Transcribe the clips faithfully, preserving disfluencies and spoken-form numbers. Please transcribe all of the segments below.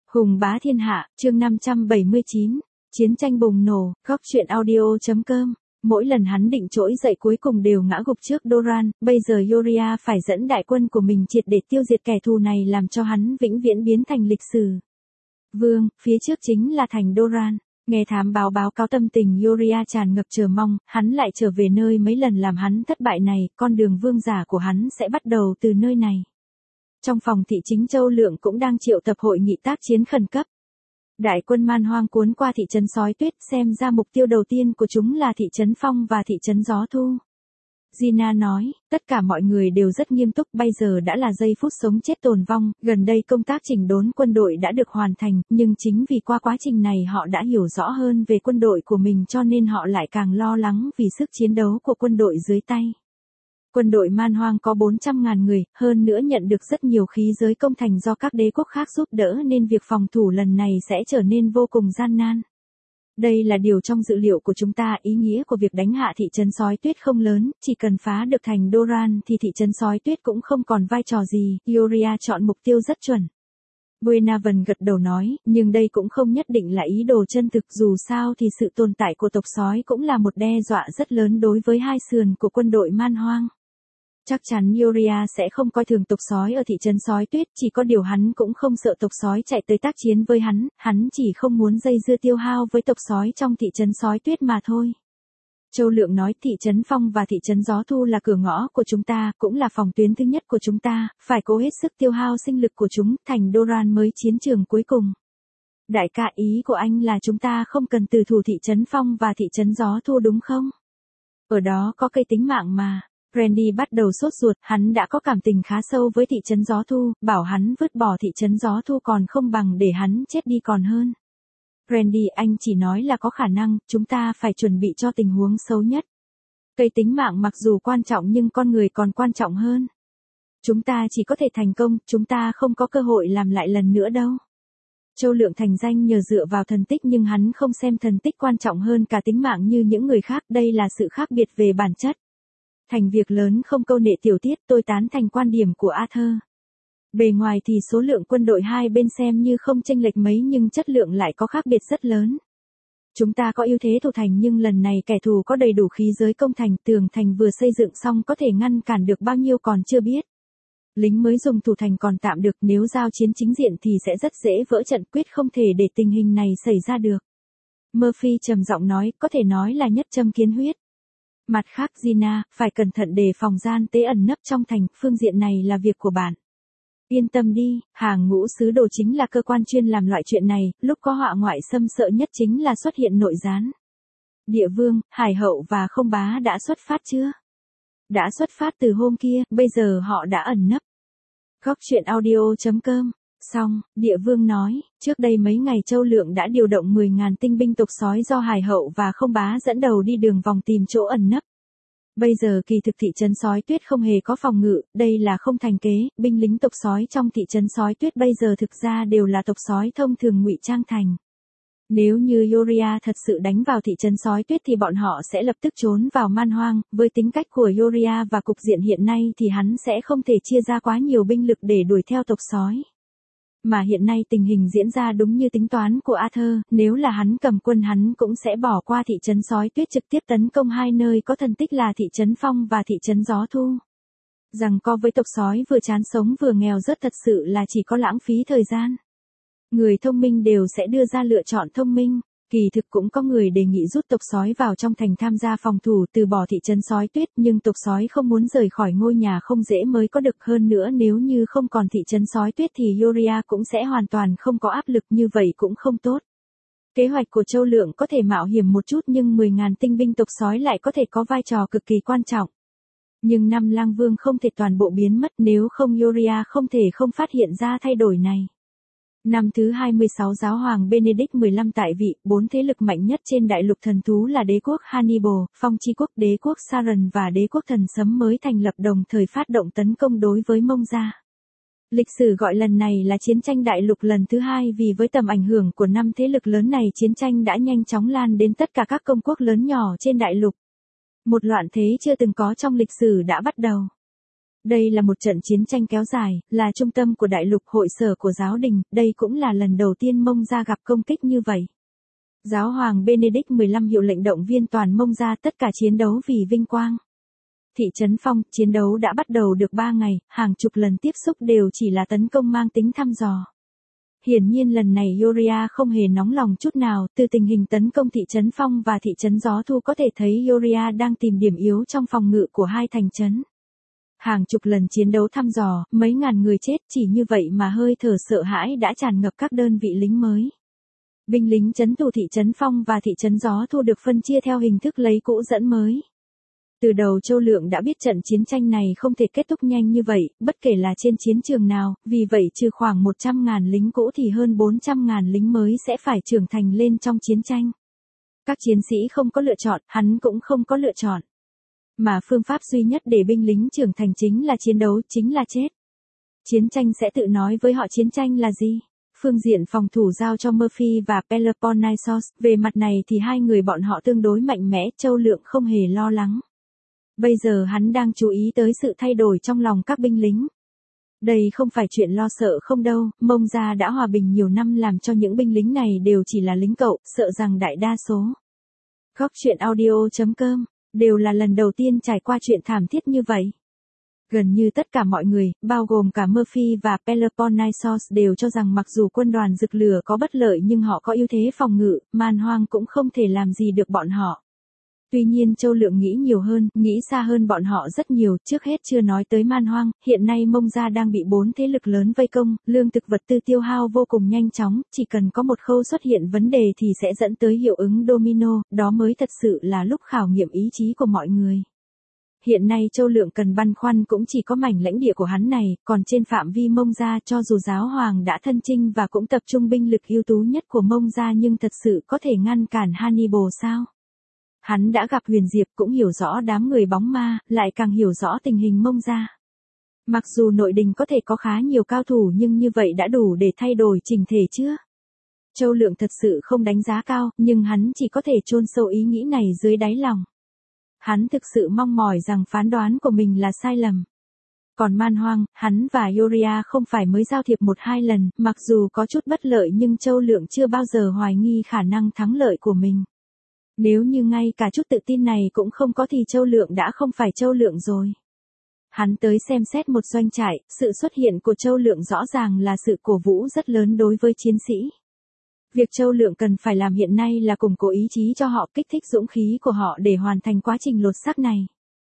Hùng bá thiên hạ, chương năm trăm bảy mươi chín, chiến tranh bùng nổ, góc truyện audio chấm com. Mỗi lần hắn định trỗi dậy cuối cùng đều ngã gục trước Doran, bây giờ Yoria phải dẫn đại quân của mình triệt để tiêu diệt kẻ thù này làm cho hắn vĩnh viễn biến thành lịch sử. Vương, phía trước chính là thành Doran. Nghe thám báo báo cáo tâm tình Yoria tràn ngập chờ mong, hắn lại trở về nơi mấy lần làm hắn thất bại này, con đường vương giả của hắn sẽ bắt đầu từ nơi này. Trong phòng thị chính Châu Lượng cũng đang triệu tập hội nghị tác chiến khẩn cấp. Đại quân man hoang cuốn qua thị trấn Sói Tuyết, xem ra mục tiêu đầu tiên của chúng là thị trấn Phong và thị trấn Gió Thu. Gina nói, tất cả mọi người đều rất nghiêm túc, bây giờ đã là giây phút sống chết tồn vong, gần đây công tác chỉnh đốn quân đội đã được hoàn thành, nhưng chính vì qua quá trình này họ đã hiểu rõ hơn về quân đội của mình cho nên họ lại càng lo lắng vì sức chiến đấu của quân đội dưới tay. Quân đội man hoang có bốn trăm ngàn người, hơn nữa nhận được rất nhiều khí giới công thành do các đế quốc khác giúp đỡ nên việc phòng thủ lần này sẽ trở nên vô cùng gian nan. Đây là điều trong dự liệu của chúng ta, ý nghĩa của việc đánh hạ thị trấn Sói Tuyết không lớn, chỉ cần phá được thành Doran thì thị trấn Sói Tuyết cũng không còn vai trò gì, Yoria chọn mục tiêu rất chuẩn. Buenaven gật đầu nói, nhưng đây cũng không nhất định là ý đồ chân thực, dù sao thì sự tồn tại của tộc sói cũng là một đe dọa rất lớn đối với hai sườn của quân đội man hoang. Chắc chắn Yoria sẽ không coi thường tộc sói ở thị trấn Sói Tuyết, chỉ có điều hắn cũng không sợ tộc sói chạy tới tác chiến với hắn, hắn chỉ không muốn dây dưa tiêu hao với tộc sói trong thị trấn Sói Tuyết mà thôi. Châu Lượng nói thị trấn Phong và thị trấn Gió Thu là cửa ngõ của chúng ta, cũng là phòng tuyến thứ nhất của chúng ta, phải cố hết sức tiêu hao sinh lực của chúng, thành Doran mới chiến trường cuối cùng. Đại ca, ý của anh là chúng ta không cần từ thủ thị trấn Phong và thị trấn Gió Thu đúng không? Ở đó có cây tính mạng mà. Randy bắt đầu sốt ruột, hắn đã có cảm tình khá sâu với thị trấn Gió Thu, bảo hắn vứt bỏ thị trấn Gió Thu còn không bằng để hắn chết đi còn hơn. Randy, anh chỉ nói là có khả năng, chúng ta phải chuẩn bị cho tình huống xấu nhất. Cây tính mạng mặc dù quan trọng nhưng con người còn quan trọng hơn. Chúng ta chỉ có thể thành công, chúng ta không có cơ hội làm lại lần nữa đâu. Châu Lượng thành danh nhờ dựa vào thần tích nhưng hắn không xem thần tích quan trọng hơn cả tính mạng như những người khác, đây là sự khác biệt về bản chất. Thành việc lớn không câu nệ tiểu tiết, tôi tán thành quan điểm của Arthur. Bề ngoài thì số lượng quân đội hai bên xem như không chênh lệch mấy nhưng chất lượng lại có khác biệt rất lớn. Chúng ta có ưu thế thủ thành nhưng lần này kẻ thù có đầy đủ khí giới công thành, tường thành vừa xây dựng xong có thể ngăn cản được bao nhiêu còn chưa biết. Lính mới dùng thủ thành còn tạm được, nếu giao chiến chính diện thì sẽ rất dễ vỡ trận, quyết không thể để tình hình này xảy ra được. Murphy trầm giọng nói, có thể nói là nhất châm kiến huyết. Mặt khác Gina, phải cẩn thận đề phòng gian tế ẩn nấp trong thành, phương diện này là việc của bạn. Yên tâm đi, hàng ngũ sứ đồ chính là cơ quan chuyên làm loại chuyện này, lúc có họa ngoại xâm sợ nhất chính là xuất hiện nội gián. Địa Vương, Hải Hậu và Không Bá đã xuất phát chưa? Đã xuất phát từ hôm kia, bây giờ họ đã ẩn nấp. Góc truyện audio chấm com. Xong, Địa Vương nói, trước đây mấy ngày Châu Lượng đã điều động mười ngàn tinh binh tộc sói do Hải Hậu và Không Bá dẫn đầu đi đường vòng tìm chỗ ẩn nấp. Bây giờ kỳ thực thị trấn Sói Tuyết không hề có phòng ngự, đây là không thành kế, binh lính tộc sói trong thị trấn Sói Tuyết bây giờ thực ra đều là tộc sói thông thường ngụy trang thành. Nếu như Yoria thật sự đánh vào thị trấn Sói Tuyết thì bọn họ sẽ lập tức trốn vào man hoang, với tính cách của Yoria và cục diện hiện nay thì hắn sẽ không thể chia ra quá nhiều binh lực để đuổi theo tộc sói. Mà hiện nay tình hình diễn ra đúng như tính toán của Arthur, nếu là hắn cầm quân hắn cũng sẽ bỏ qua thị trấn Sói Tuyết trực tiếp tấn công hai nơi có thần tích là thị trấn Phong và thị trấn Gió Thu. Rằng co với tộc sói vừa chán sống vừa nghèo rớt thật sự là chỉ có lãng phí thời gian. Người thông minh đều sẽ đưa ra lựa chọn thông minh. Kỳ thực cũng có người đề nghị rút tộc sói vào trong thành tham gia phòng thủ từ bỏ thị trấn Sói Tuyết nhưng tộc sói không muốn rời khỏi ngôi nhà không dễ mới có được, hơn nữa nếu như không còn thị trấn Sói Tuyết thì Yoria cũng sẽ hoàn toàn không có áp lực, như vậy cũng không tốt. Kế hoạch của Châu Lượng có thể mạo hiểm một chút nhưng mười ngàn tinh binh tộc sói lại có thể có vai trò cực kỳ quan trọng. Nhưng năm lang vương không thể toàn bộ biến mất, nếu không Yoria không thể không phát hiện ra thay đổi này. Năm thứ hai mươi sáu giáo hoàng Benedict mười lăm tại vị, bốn thế lực mạnh nhất trên đại lục thần thú là đế quốc Hannibal, Phong Chi quốc, đế quốc Sauron và đế quốc thần sấm mới thành lập đồng thời phát động tấn công đối với Mông Gia. Lịch sử gọi lần này là chiến tranh đại lục lần thứ hai vì với tầm ảnh hưởng của năm thế lực lớn này chiến tranh đã nhanh chóng lan đến tất cả các công quốc lớn nhỏ trên đại lục. Một loạn thế chưa từng có trong lịch sử đã bắt đầu. Đây là một trận chiến tranh kéo dài, là trung tâm của đại lục, hội sở của giáo đình, đây cũng là lần đầu tiên Mông Gia gặp công kích như vậy. Giáo hoàng Benedict mười lăm hiệu lệnh động viên toàn Mông Gia tất cả chiến đấu vì vinh quang. Thị trấn Phong, chiến đấu đã bắt đầu được ba ngày, hàng chục lần tiếp xúc đều chỉ là tấn công mang tính thăm dò. Hiển nhiên lần này Yoria không hề nóng lòng chút nào, từ tình hình tấn công thị trấn Phong và thị trấn Gió Thu có thể thấy Yoria đang tìm điểm yếu trong phòng ngự của hai thành trấn. Hàng chục lần chiến đấu thăm dò, mấy ngàn người chết, chỉ như vậy mà hơi thở sợ hãi đã tràn ngập các đơn vị lính mới. Binh lính trấn thủ thị trấn Phong và thị trấn Gió Thu được phân chia theo hình thức lấy cũ dẫn mới. Từ đầu Châu Lượng đã biết trận chiến tranh này không thể kết thúc nhanh như vậy, bất kể là trên chiến trường nào, vì vậy trừ khoảng một trăm ngàn lính cũ thì hơn bốn trăm ngàn lính mới sẽ phải trưởng thành lên trong chiến tranh. Các chiến sĩ không có lựa chọn, hắn cũng không có lựa chọn. Mà phương pháp duy nhất để binh lính trưởng thành chính là chiến đấu, chính là chết. Chiến tranh sẽ tự nói với họ chiến tranh là gì. Phương diện phòng thủ giao cho Murphy và Peloponnesos, về mặt này thì hai người bọn họ tương đối mạnh mẽ, Châu Lượng không hề lo lắng. Bây giờ hắn đang chú ý tới sự thay đổi trong lòng các binh lính. Đây không phải chuyện lo sợ không đâu, Mông Gia đã hòa bình nhiều năm làm cho những binh lính này đều chỉ là lính cậu, sợ rằng đại đa số. Góc truyện audio chấm com, đều là lần đầu tiên trải qua chuyện thảm thiết như vậy. Gần như tất cả mọi người, bao gồm cả Murphy và Peloponnesos đều cho rằng mặc dù quân đoàn rực lửa có bất lợi nhưng họ có ưu thế phòng ngự, man hoang cũng không thể làm gì được bọn họ. Tuy nhiên Châu Lượng nghĩ nhiều hơn, nghĩ xa hơn bọn họ rất nhiều, trước hết chưa nói tới man hoang, hiện nay Mông Gia đang bị bốn thế lực lớn vây công, lương thực vật tư tiêu hao vô cùng nhanh chóng, chỉ cần có một khâu xuất hiện vấn đề thì sẽ dẫn tới hiệu ứng domino, đó mới thật sự là lúc khảo nghiệm ý chí của mọi người. Hiện nay Châu Lượng cần băn khoăn cũng chỉ có mảnh lãnh địa của hắn này, còn trên phạm vi Mông Gia cho dù giáo hoàng đã thân chinh và cũng tập trung binh lực ưu tú nhất của Mông Gia nhưng thật sự có thể ngăn cản Hannibal sao? Hắn đã gặp Huyền Diệp cũng hiểu rõ đám người bóng ma, lại càng hiểu rõ tình hình Mông Gia. Mặc dù nội đình có thể có khá nhiều cao thủ nhưng như vậy đã đủ để thay đổi trình thể chưa? Châu Lượng thật sự không đánh giá cao, nhưng hắn chỉ có thể chôn sâu ý nghĩ này dưới đáy lòng. Hắn thực sự mong mỏi rằng phán đoán của mình là sai lầm. Còn man hoang, hắn và Yoria không phải mới giao thiệp một hai lần, mặc dù có chút bất lợi nhưng Châu Lượng chưa bao giờ hoài nghi khả năng thắng lợi của mình. Nếu như ngay cả chút tự tin này cũng không có thì Châu Lượng đã không phải Châu Lượng rồi. Hắn tới xem xét một doanh trại, sự xuất hiện của Châu Lượng rõ ràng là sự cổ vũ rất lớn đối với chiến sĩ. Việc Châu Lượng cần phải làm hiện nay là củng cố ý chí cho họ, kích thích dũng khí của họ để hoàn thành quá trình lột xác này.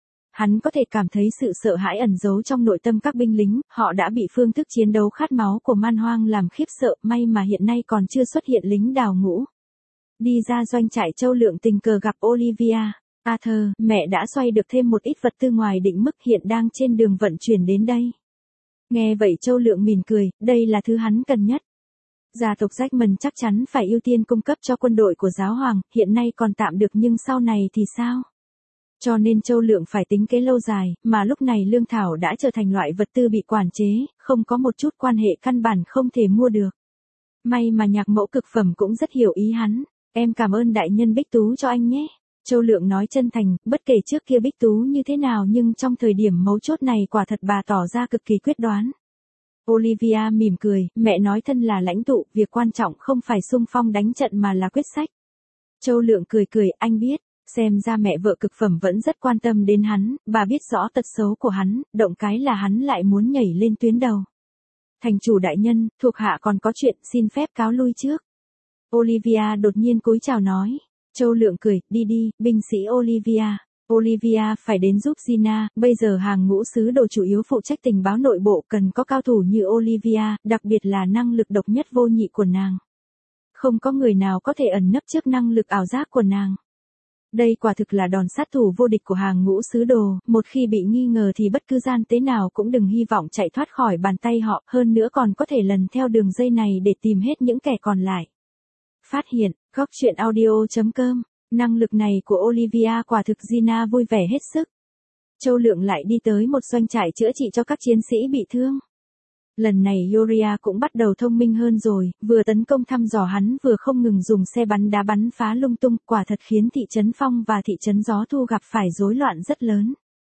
Hắn có thể cảm thấy sự sợ hãi ẩn giấu trong nội tâm các binh lính, họ đã bị phương thức chiến đấu khát máu của man hoang làm khiếp sợ, may mà hiện nay còn chưa xuất hiện lính đào ngũ. Đi ra doanh trại Châu Lượng tình cờ gặp Olivia. Arthur, mẹ đã xoay được thêm một ít vật tư ngoài định mức hiện đang trên đường vận chuyển đến đây. Nghe vậy Châu Lượng mỉm cười, đây là thứ hắn cần nhất. Gia tộc Jackman chắc chắn phải ưu tiên cung cấp cho quân đội của giáo hoàng, hiện nay còn tạm được nhưng sau này thì sao? Cho nên Châu Lượng phải tính kế lâu dài, mà lúc này lương thảo đã trở thành loại vật tư bị quản chế, không có một chút quan hệ căn bản không thể mua được. May mà nhạc mẫu cực phẩm cũng rất hiểu ý hắn. Em cảm ơn đại nhân Bích Tú cho anh nhé. Châu Lượng nói chân thành, bất kể trước kia Bích Tú như thế nào nhưng trong thời điểm mấu chốt này quả thật bà tỏ ra cực kỳ quyết đoán. Olivia mỉm cười, mẹ nói thân là lãnh tụ, việc quan trọng không phải xung phong đánh trận mà là quyết sách. Châu Lượng cười cười, anh biết, xem ra mẹ vợ cực phẩm vẫn rất quan tâm đến hắn, bà biết rõ tật xấu của hắn, động cái là hắn lại muốn nhảy lên tuyến đầu. Thành chủ đại nhân, thuộc hạ còn có chuyện, xin phép cáo lui trước. Olivia đột nhiên cúi chào nói. Châu Lượng cười, đi đi, binh sĩ Olivia. Olivia phải đến giúp Gina, bây giờ hàng ngũ sứ đồ chủ yếu phụ trách tình báo nội bộ cần có cao thủ như Olivia, đặc biệt là năng lực độc nhất vô nhị của nàng. Không có người nào có thể ẩn nấp trước năng lực ảo giác của nàng. Đây quả thực là đòn sát thủ vô địch của hàng ngũ sứ đồ, một khi bị nghi ngờ thì bất cứ gian tế nào cũng đừng hy vọng chạy thoát khỏi bàn tay họ, hơn nữa còn có thể lần theo đường dây này để tìm hết những kẻ còn lại. Phát hiện, góc truyện audio chấm com, năng lực này của Olivia quả thực Gina vui vẻ hết sức. Châu Lượng lại đi tới một doanh trại chữa trị cho các chiến sĩ bị thương. Lần này Yoria cũng bắt đầu thông minh hơn rồi, vừa tấn công thăm dò hắn vừa không ngừng dùng xe bắn đá bắn phá lung tung, quả thật khiến thị trấn Phong và thị trấn Gió Thu gặp phải rối loạn rất lớn.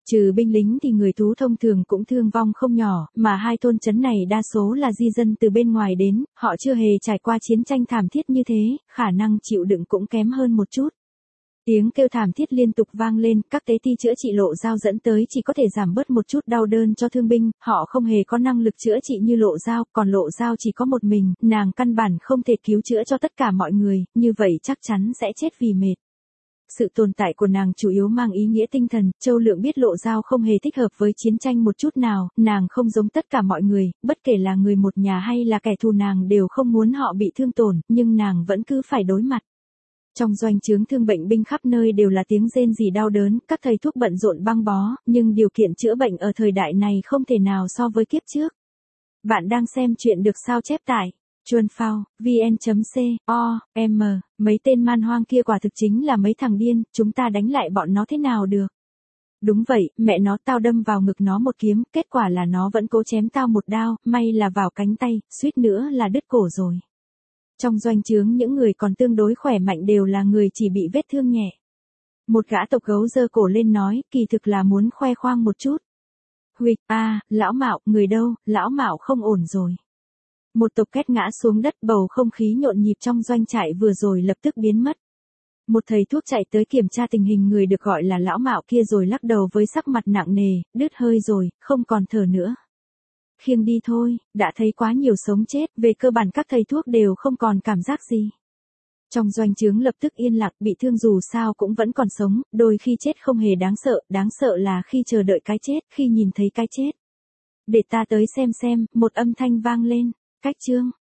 Trừ binh lính thì người Tú thông thường cũng thương vong không nhỏ, mà hai thôn trấn này đa số là di dân từ bên ngoài đến, họ chưa hề trải qua chiến tranh thảm thiết như thế, khả năng chịu đựng cũng kém hơn một chút. Tiếng kêu thảm thiết liên tục vang lên, các tế ti chữa trị Lộ Dao dẫn tới chỉ có thể giảm bớt một chút đau đớn cho thương binh, họ không hề có năng lực chữa trị như Lộ Dao, còn Lộ Dao chỉ có một mình, nàng căn bản không thể cứu chữa cho tất cả mọi người, như vậy chắc chắn sẽ chết vì mệt. Sự tồn tại của nàng chủ yếu mang ý nghĩa tinh thần, Châu Lượng biết Lộ Dao không hề thích hợp với chiến tranh một chút nào, nàng không giống tất cả mọi người, bất kể là người một nhà hay là kẻ thù nàng đều không muốn họ bị thương tổn, nhưng nàng vẫn cứ phải đối mặt. Trong doanh trướng thương bệnh binh khắp nơi đều là tiếng rên rỉ đau đớn, các thầy thuốc bận rộn băng bó, nhưng điều kiện chữa bệnh ở thời đại này không thể nào so với kiếp trước. Bạn đang xem chuyện được sao chép tại chuan phao vn chấm com, mấy tên man hoang kia quả thực chính là mấy thằng điên, chúng ta đánh lại bọn nó thế nào được. Đúng vậy, mẹ nó, tao đâm vào ngực nó một kiếm, kết quả là nó vẫn cố chém tao một đao, may là vào cánh tay, suýt nữa là đứt cổ rồi. Trong doanh trướng những người còn tương đối khỏe mạnh đều là người chỉ bị vết thương nhẹ. Một gã tộc gấu giơ cổ lên nói, kỳ thực là muốn khoe khoang một chút. Huỵch, a, à, lão Mạo, người đâu, lão Mạo không ổn rồi. Một tộc két ngã xuống đất, bầu không khí nhộn nhịp trong doanh trại vừa rồi lập tức biến mất. Một thầy thuốc chạy tới kiểm tra tình hình người được gọi là lão Mạo kia rồi lắc đầu với sắc mặt nặng nề, đứt hơi rồi, không còn thở nữa. Khiêng đi thôi, đã thấy quá nhiều sống chết, về cơ bản các thầy thuốc đều không còn cảm giác gì. Trong doanh trướng lập tức yên lặng, bị thương dù sao cũng vẫn còn sống, đôi khi chết không hề đáng sợ, đáng sợ là khi chờ đợi cái chết, khi nhìn thấy cái chết. Để ta tới xem xem, một âm thanh vang lên, cách chương.